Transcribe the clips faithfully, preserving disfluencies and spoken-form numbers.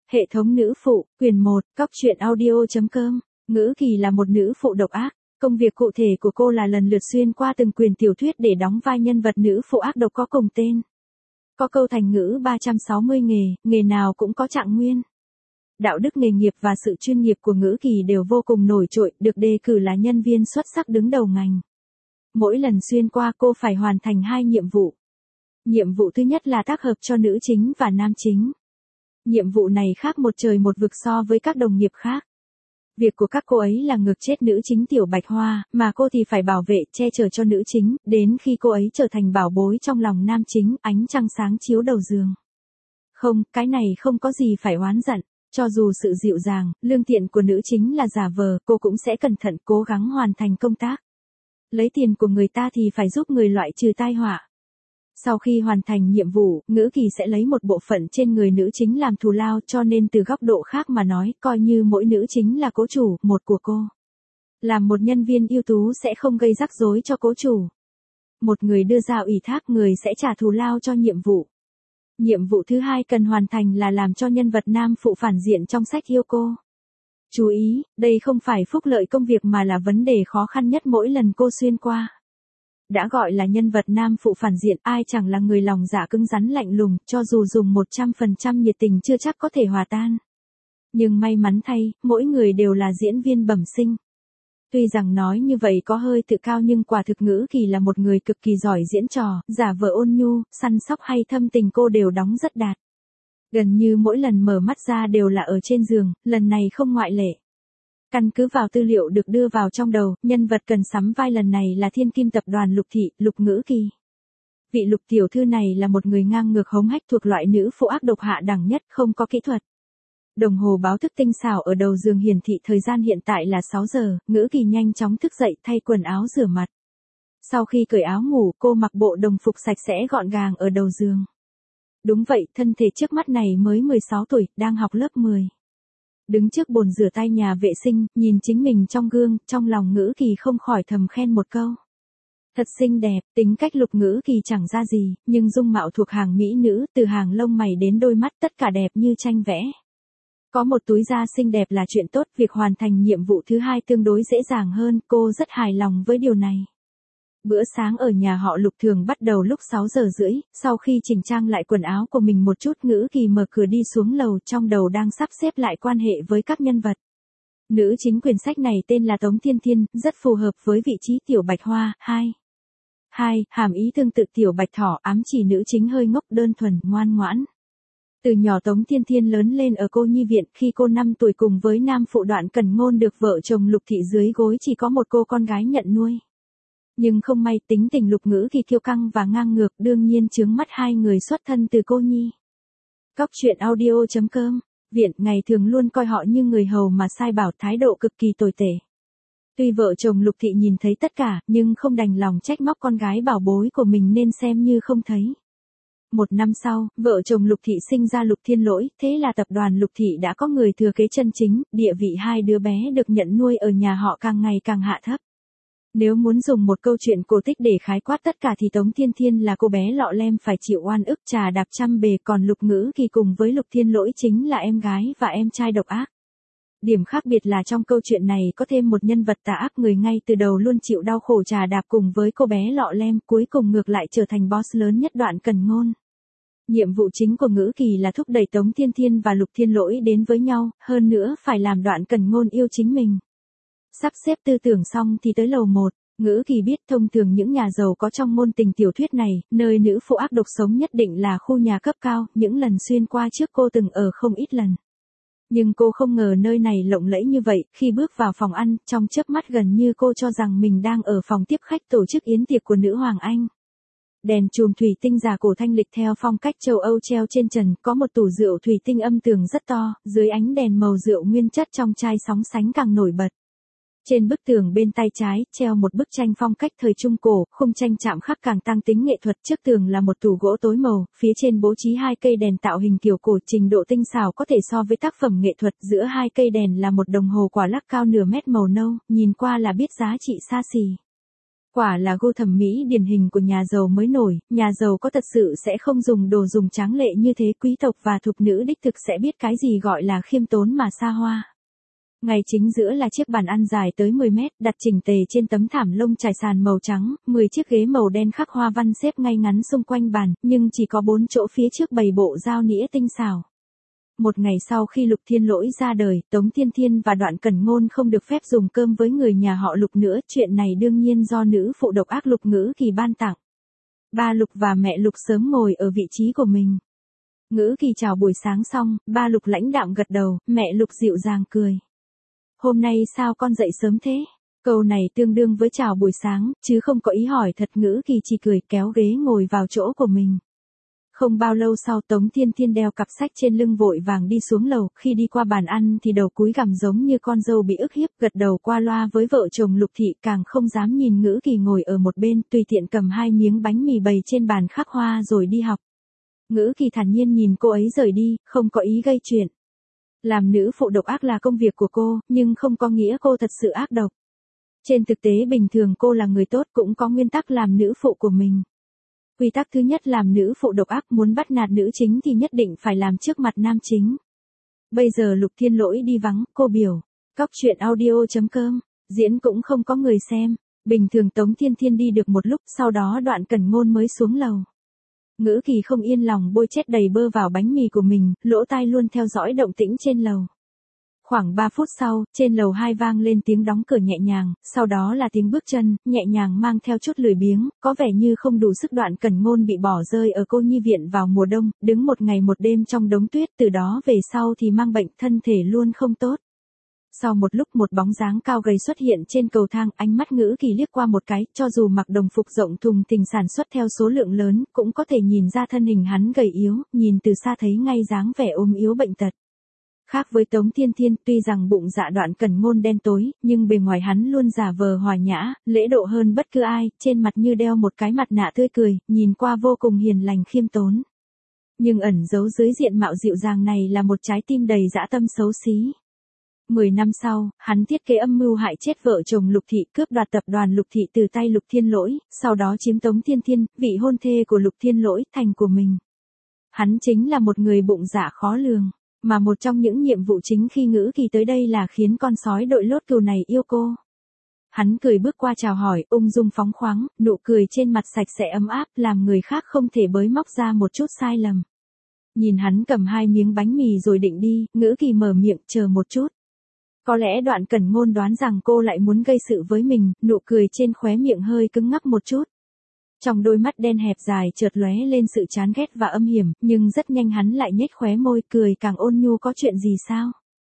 Hệ thống nữ phụ, quyền một, cóc truyện audio.com. Ngữ Kỳ là một nữ phụ độc ác. Công việc cụ thể của cô là lần lượt xuyên qua từng quyển tiểu thuyết để đóng vai nhân vật nữ phụ ác độc có cùng tên. Có câu thành ngữ ba trăm sáu mươi nghề, nghề nào cũng có trạng nguyên. Đạo đức nghề nghiệp và sự chuyên nghiệp của Ngữ Kỳ đều vô cùng nổi trội, được đề cử là nhân viên xuất sắc đứng đầu ngành. Mỗi lần xuyên qua cô phải hoàn thành hai nhiệm vụ. Nhiệm vụ thứ nhất là tác hợp cho nữ chính và nam chính. Nhiệm vụ này khác một trời một vực so với các đồng nghiệp khác. Việc của các cô ấy là ngược chết nữ chính Tiểu Bạch Hoa, mà cô thì phải bảo vệ, che chở cho nữ chính, đến khi cô ấy trở thành bảo bối trong lòng nam chính, ánh trăng sáng chiếu đầu giường. Không, cái này không có gì phải oán giận, cho dù sự dịu dàng, lương thiện của nữ chính là giả vờ, cô cũng sẽ cẩn thận cố gắng hoàn thành công tác. Lấy tiền của người ta thì phải giúp người loại trừ tai họa. Sau khi hoàn thành nhiệm vụ, Ngữ Kỳ sẽ lấy một bộ phận trên người nữ chính làm thù lao, cho nên từ góc độ khác mà nói, coi như mỗi nữ chính là cố chủ, một của cô. Làm một nhân viên ưu tú sẽ không gây rắc rối cho cố chủ. Một người đưa ra ủy thác, người sẽ trả thù lao cho nhiệm vụ. Nhiệm vụ thứ hai cần hoàn thành là làm cho nhân vật nam phụ phản diện trong sách yêu cô. Chú ý, đây không phải phúc lợi công việc mà là vấn đề khó khăn nhất mỗi lần cô xuyên qua. Đã gọi là nhân vật nam phụ phản diện, ai chẳng là người lòng dạ cứng rắn lạnh lùng, cho dù dùng một trăm phần trăm nhiệt tình chưa chắc có thể hòa tan. Nhưng may mắn thay, mỗi người đều là diễn viên bẩm sinh. Tuy rằng nói như vậy có hơi tự cao nhưng quả thực Ngữ Kỳ là một người cực kỳ giỏi diễn trò, giả vờ ôn nhu, săn sóc hay thâm tình cô đều đóng rất đạt. Gần như mỗi lần mở mắt ra đều là ở trên giường, lần này không ngoại lệ. Căn cứ vào tư liệu được đưa vào trong đầu, nhân vật cần sắm vai lần này là thiên kim tập đoàn Lục Thị, Lục Ngữ Kỳ. Vị Lục tiểu thư này là một người ngang ngược hống hách thuộc loại nữ phụ ác độc hạ đẳng nhất, không có kỹ thuật. Đồng hồ báo thức tinh xảo ở đầu giường hiển thị thời gian hiện tại là sáu giờ, Ngữ Kỳ nhanh chóng thức dậy thay quần áo rửa mặt. Sau khi cởi áo ngủ, cô mặc bộ đồng phục sạch sẽ gọn gàng ở đầu giường. Đúng vậy, thân thể trước mắt này mới mười sáu tuổi, đang học lớp mười. Đứng trước bồn rửa tay nhà vệ sinh, nhìn chính mình trong gương, trong lòng Ngữ Kỳ không khỏi thầm khen một câu. Thật xinh đẹp, tính cách Lục Ngữ Kỳ chẳng ra gì, nhưng dung mạo thuộc hàng mỹ nữ, từ hàng lông mày đến đôi mắt tất cả đẹp như tranh vẽ. Có một túi da xinh đẹp là chuyện tốt, việc hoàn thành nhiệm vụ thứ hai tương đối dễ dàng hơn, cô rất hài lòng với điều này. Bữa sáng ở nhà họ Lục thường bắt đầu lúc sáu giờ rưỡi, sau khi chỉnh trang lại quần áo của mình một chút, Ngữ Kỳ mở cửa đi xuống lầu, trong đầu đang sắp xếp lại quan hệ với các nhân vật. Nữ chính quyển sách này tên là Tống Thiên Thiên, rất phù hợp với vị trí Tiểu Bạch Hoa. Hai. Hai, hàm ý tương tự Tiểu Bạch Thỏ, ám chỉ nữ chính hơi ngốc, đơn thuần, ngoan ngoãn. Từ nhỏ Tống Thiên Thiên lớn lên ở cô nhi viện, khi cô năm tuổi cùng với nam phụ Đoạn Cẩn Ngôn được vợ chồng Lục Thị dưới gối chỉ có một cô con gái nhận nuôi. Nhưng không may tính tình Lục Ngữ Kỳ kiêu căng và ngang ngược, đương nhiên chướng mắt hai người xuất thân từ cô nhi. Cóc truyện audio.com. Viện ngày thường luôn coi họ như người hầu mà sai bảo, thái độ cực kỳ tồi tệ. Tuy vợ chồng Lục Thị nhìn thấy tất cả, nhưng không đành lòng trách móc con gái bảo bối của mình nên xem như không thấy. Một năm sau, vợ chồng Lục Thị sinh ra Lục Thiên Lỗi, thế là tập đoàn Lục Thị đã có người thừa kế chân chính, địa vị hai đứa bé được nhận nuôi ở nhà họ càng ngày càng hạ thấp. Nếu muốn dùng một câu chuyện cổ tích để khái quát tất cả thì Tống Thiên Thiên là cô bé lọ lem phải chịu oan ức trà đạp trăm bề, còn Lục Ngữ Kỳ cùng với Lục Thiên Lỗi chính là em gái và em trai độc ác. Điểm khác biệt là trong câu chuyện này có thêm một nhân vật tà ác, người ngay từ đầu luôn chịu đau khổ trà đạp cùng với cô bé lọ lem, cuối cùng ngược lại trở thành boss lớn nhất Đoạn Cẩn Ngôn. Nhiệm vụ chính của Ngữ Kỳ là thúc đẩy Tống Thiên Thiên và Lục Thiên Lỗi đến với nhau, hơn nữa phải làm Đoạn Cẩn Ngôn yêu chính mình. Sắp xếp tư tưởng xong thì tới lầu một, Ngữ Kỳ biết thông thường những nhà giàu có trong ngôn tình tiểu thuyết này, nơi nữ phụ ác độc sống nhất định là khu nhà cấp cao, những lần xuyên qua trước cô từng ở không ít lần. Nhưng cô không ngờ nơi này lộng lẫy như vậy, khi bước vào phòng ăn, trong chớp mắt gần như cô cho rằng mình đang ở phòng tiếp khách tổ chức yến tiệc của nữ hoàng Anh. Đèn chùm thủy tinh giả cổ thanh lịch theo phong cách châu Âu treo trên trần, có một tủ rượu thủy tinh âm tường rất to, dưới ánh đèn màu rượu nguyên chất trong chai sóng sánh càng nổi bật. Trên bức tường bên tay trái, treo một bức tranh phong cách thời Trung Cổ, khung tranh chạm khắc càng tăng tính nghệ thuật, trước tường là một tủ gỗ tối màu, phía trên bố trí hai cây đèn tạo hình kiểu cổ, trình độ tinh xảo có thể so với tác phẩm nghệ thuật, giữa hai cây đèn là một đồng hồ quả lắc cao nửa mét màu nâu, nhìn qua là biết giá trị xa xỉ. Quả là gu thẩm mỹ điển hình của nhà giàu mới nổi, nhà giàu có thật sự sẽ không dùng đồ dùng tráng lệ như thế, quý tộc và thục nữ đích thực sẽ biết cái gì gọi là khiêm tốn mà xa hoa. Ngay chính giữa là chiếc bàn ăn dài tới mười mét, đặt chỉnh tề trên tấm thảm lông trải sàn màu trắng, mười chiếc ghế màu đen khắc hoa văn xếp ngay ngắn xung quanh bàn, nhưng chỉ có bốn chỗ phía trước bày bộ dao nĩa tinh xảo. Một ngày sau khi Lục Thiên Lỗi ra đời, Tống Thiên Thiên và Đoạn Cẩn Ngôn không được phép dùng cơm với người nhà họ Lục nữa, chuyện này đương nhiên do nữ phụ độc ác Lục Ngữ Kỳ ban tặng. Ba Lục và mẹ Lục sớm ngồi ở vị trí của mình. Ngữ Kỳ chào buổi sáng xong, ba Lục lãnh đạm gật đầu, mẹ Lục dịu dàng cười. Hôm nay sao con dậy sớm thế? Câu này tương đương với chào buổi sáng, chứ không có ý hỏi thật. Ngữ Kỳ chỉ cười kéo ghế ngồi vào chỗ của mình. Không bao lâu sau, Tống Thiên Thiên đeo cặp sách trên lưng vội vàng đi xuống lầu, khi đi qua bàn ăn thì đầu cúi gằm giống như con dâu bị ức hiếp, gật đầu qua loa với vợ chồng Lục Thị, càng không dám nhìn Ngữ Kỳ ngồi ở một bên, tùy tiện cầm hai miếng bánh mì bày trên bàn khắc hoa rồi đi học. Ngữ Kỳ thản nhiên nhìn cô ấy rời đi, không có ý gây chuyện. Làm nữ phụ độc ác là công việc của cô, nhưng không có nghĩa cô thật sự ác độc. Trên thực tế bình thường cô là người tốt, cũng có nguyên tắc làm nữ phụ của mình. Quy tắc thứ nhất, làm nữ phụ độc ác muốn bắt nạt nữ chính thì nhất định phải làm trước mặt nam chính. Bây giờ Lục Thiên Lỗi đi vắng, cô biểu. Cóc truyện audio chấm com, diễn cũng không có người xem. Bình thường Tống Thiên Thiên đi được một lúc, sau đó Đoạn Cẩn Ngôn mới xuống lầu. Ngữ Kỳ không yên lòng bôi chết đầy bơ vào bánh mì của mình, lỗ tai luôn theo dõi động tĩnh trên lầu. Khoảng ba phút sau, trên lầu hai vang lên tiếng đóng cửa nhẹ nhàng, sau đó là tiếng bước chân, nhẹ nhàng mang theo chút lười biếng, có vẻ như không đủ sức. Đoạn Cẩn Ngôn bị bỏ rơi ở cô nhi viện vào mùa đông, đứng một ngày một đêm trong đống tuyết, từ đó về sau thì mang bệnh, thân thể luôn không tốt. Sau một lúc một bóng dáng cao gầy xuất hiện trên cầu thang, ánh mắt Ngữ Kỳ liếc qua một cái, cho dù mặc đồng phục rộng thùng thình sản xuất theo số lượng lớn, cũng có thể nhìn ra thân hình hắn gầy yếu, nhìn từ xa thấy ngay dáng vẻ ốm yếu bệnh tật. Khác với Tống Thiên Thiên, tuy rằng bụng dạ Đoạn Cẩn Ngôn đen tối, nhưng bề ngoài hắn luôn giả vờ hòa nhã, lễ độ hơn bất cứ ai, trên mặt như đeo một cái mặt nạ tươi cười, nhìn qua vô cùng hiền lành khiêm tốn. Nhưng ẩn giấu dưới diện mạo dịu dàng này là một trái tim đầy dã tâm xấu xí. Mười năm sau, hắn thiết kế âm mưu hại chết vợ chồng Lục Thị, cướp đoạt tập đoàn Lục Thị từ tay Lục Thiên Lỗi, sau đó chiếm Tống Thiên Thiên, vị hôn thê của Lục Thiên Lỗi, thành của mình. Hắn chính là một người bụng dạ khó lường, mà một trong những nhiệm vụ chính khi Ngữ Kỳ tới đây là khiến con sói đội lốt cừu này yêu cô. Hắn cười bước qua chào hỏi, ung dung phóng khoáng, nụ cười trên mặt sạch sẽ ấm áp, làm người khác không thể bới móc ra một chút sai lầm. Nhìn hắn cầm hai miếng bánh mì rồi định đi, Ngữ Kỳ mở miệng, chờ một chút. Có lẽ Đoạn Cẩn Ngôn đoán rằng cô lại muốn gây sự với mình, nụ cười trên khóe miệng hơi cứng ngắc một chút. Trong đôi mắt đen hẹp dài chợt lóe lên sự chán ghét và âm hiểm, nhưng rất nhanh hắn lại nhếch khóe môi, cười càng ôn nhu. Có chuyện gì sao?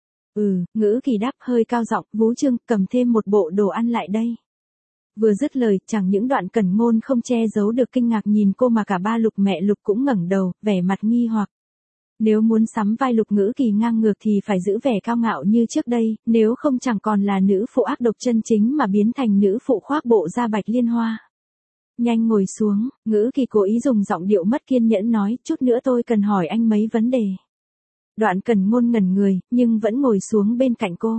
Ừ, Ngữ Kỳ đáp hơi cao giọng, Vú Trương, cầm thêm một bộ đồ ăn lại đây. Vừa dứt lời, chẳng những Đoạn Cẩn Ngôn không che giấu được kinh ngạc nhìn cô mà cả ba Lục mẹ Lục cũng ngẩng đầu, vẻ mặt nghi hoặc. Nếu muốn sắm vai Lục Ngữ Kỳ ngang ngược thì phải giữ vẻ cao ngạo như trước đây, nếu không chẳng còn là nữ phụ ác độc chân chính mà biến thành nữ phụ khoác bộ da bạch liên hoa. Nhanh ngồi xuống, Ngữ Kỳ cố ý dùng giọng điệu mất kiên nhẫn nói, chút nữa tôi cần hỏi anh mấy vấn đề. Đoạn Cẩn Ngôn ngẩn người, nhưng vẫn ngồi xuống bên cạnh cô.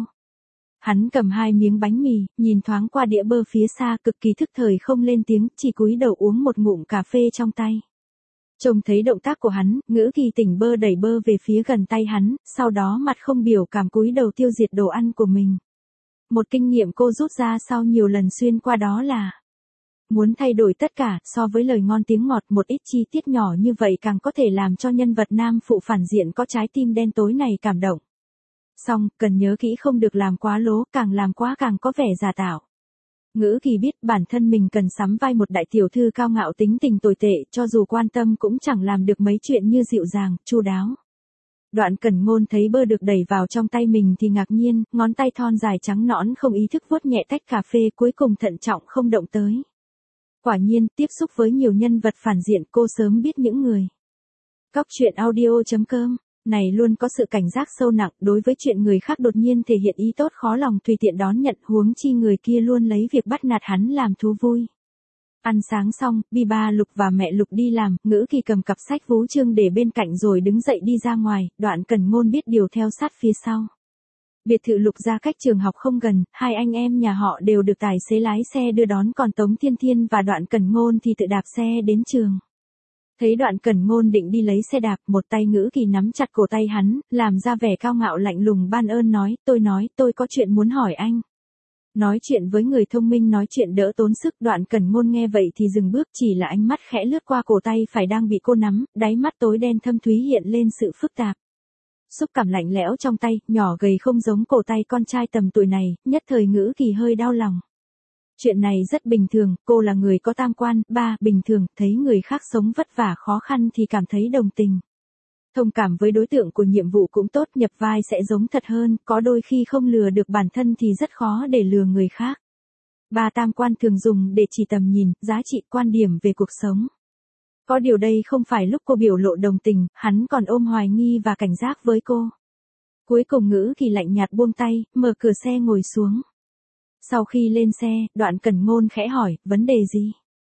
Hắn cầm hai miếng bánh mì, nhìn thoáng qua đĩa bơ phía xa, cực kỳ thức thời không lên tiếng, chỉ cúi đầu uống một ngụm cà phê trong tay. Trông thấy động tác của hắn, Ngữ Kỳ tỉnh bơ đẩy bơ về phía gần tay hắn, sau đó mặt không biểu cảm cúi đầu tiêu diệt đồ ăn của mình. Một kinh nghiệm cô rút ra sau nhiều lần xuyên qua đó là muốn thay đổi tất cả, so với lời ngon tiếng ngọt, một ít chi tiết nhỏ như vậy càng có thể làm cho nhân vật nam phụ phản diện có trái tim đen tối này cảm động. Xong, cần nhớ kỹ không được làm quá lố, càng làm quá càng có vẻ giả tạo. Ngữ Kỳ biết bản thân mình cần sắm vai một đại tiểu thư cao ngạo tính tình tồi tệ, cho dù quan tâm cũng chẳng làm được mấy chuyện như dịu dàng, chu đáo. Đoạn Cẩn Ngôn thấy bơ được đẩy vào trong tay mình thì ngạc nhiên, ngón tay thon dài trắng nõn không ý thức vuốt nhẹ tách cà phê, cuối cùng thận trọng không động tới. Quả nhiên, tiếp xúc với nhiều nhân vật phản diện, cô sớm biết những người. Cóc truyện audio chấm com này luôn có sự cảnh giác sâu nặng, đối với chuyện người khác đột nhiên thể hiện ý tốt khó lòng tùy tiện đón nhận, huống chi người kia luôn lấy việc bắt nạt hắn làm thú vui. Ăn sáng xong, bi ba Lục và mẹ Lục đi làm, Ngữ Kỳ cầm cặp sách Vú Trương để bên cạnh rồi đứng dậy đi ra ngoài, Đoạn Cẩn Ngôn biết điều theo sát phía sau. Biệt thự Lục Gia cách trường học không gần, hai anh em nhà họ đều được tài xế lái xe đưa đón, còn Tống Thiên Thiên và Đoạn Cẩn Ngôn thì tự đạp xe đến trường. Thấy Đoạn Cẩn Ngôn định đi lấy xe đạp, một tay Ngữ Kỳ nắm chặt cổ tay hắn, làm ra vẻ cao ngạo lạnh lùng ban ơn nói, tôi nói, tôi có chuyện muốn hỏi anh. Nói chuyện với người thông minh nói chuyện đỡ tốn sức. Đoạn Cẩn Ngôn nghe vậy thì dừng bước, chỉ là ánh mắt khẽ lướt qua cổ tay phải đang bị cô nắm, đáy mắt tối đen thâm thúy hiện lên sự phức tạp. Xúc cảm lạnh lẽo trong tay, nhỏ gầy không giống cổ tay con trai tầm tuổi này, nhất thời Ngữ Kỳ hơi đau lòng. Chuyện này rất bình thường, cô là người có tam quan, ba, bình thường, thấy người khác sống vất vả khó khăn thì cảm thấy đồng tình. Thông cảm với đối tượng của nhiệm vụ cũng tốt, nhập vai sẽ giống thật hơn, có đôi khi không lừa được bản thân thì rất khó để lừa người khác. Ba, tam quan thường dùng để chỉ tầm nhìn, giá trị, quan điểm về cuộc sống. Có điều đây không phải lúc cô biểu lộ đồng tình, hắn còn ôm hoài nghi và cảnh giác với cô. Cuối cùng Ngữ Kỳ lạnh nhạt buông tay, mở cửa xe ngồi xuống. Sau khi lên xe, Đoạn Cẩn Ngôn khẽ hỏi, vấn đề gì?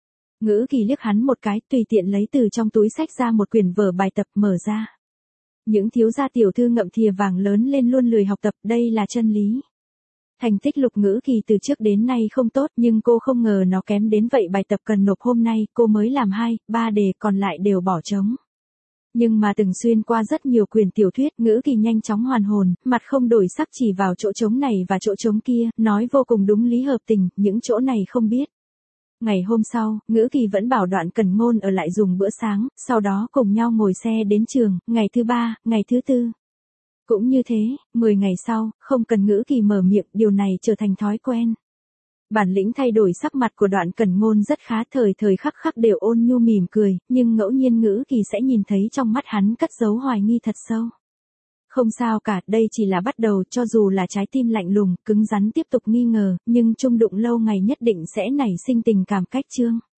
Ngữ Kỳ liếc hắn một cái, tùy tiện lấy từ trong túi xách ra một quyển vở bài tập mở ra. Những thiếu gia tiểu thư ngậm thìa vàng lớn lên luôn lười học tập, đây là chân lý. Thành tích Lục Ngữ Kỳ từ trước đến nay không tốt, nhưng cô không ngờ nó kém đến vậy. Bài tập cần nộp hôm nay, cô mới làm hai, ba đề, còn lại đều bỏ trống. Nhưng mà từng xuyên qua rất nhiều quyển tiểu thuyết, Ngữ Kỳ nhanh chóng hoàn hồn, mặt không đổi sắc chỉ vào chỗ trống này và chỗ trống kia, nói vô cùng đúng lý hợp tình, những chỗ này không biết. Ngày hôm sau, Ngữ Kỳ vẫn bảo Đoạn Cẩn Ngôn ở lại dùng bữa sáng, sau đó cùng nhau ngồi xe đến trường, ngày thứ ba, ngày thứ tư. Cũng như thế, mười ngày sau, không cần Ngữ Kỳ mở miệng, điều này trở thành thói quen. Bản lĩnh thay đổi sắc mặt của Đoạn Cẩn Ngôn rất khá, thời thời khắc khắc đều ôn nhu mỉm cười, nhưng ngẫu nhiên Ngữ Kỳ sẽ nhìn thấy trong mắt hắn cất giấu hoài nghi thật sâu. Không sao cả, đây chỉ là bắt đầu, cho dù là trái tim lạnh lùng, cứng rắn tiếp tục nghi ngờ, nhưng chung đụng lâu ngày nhất định sẽ nảy sinh tình cảm cách chương.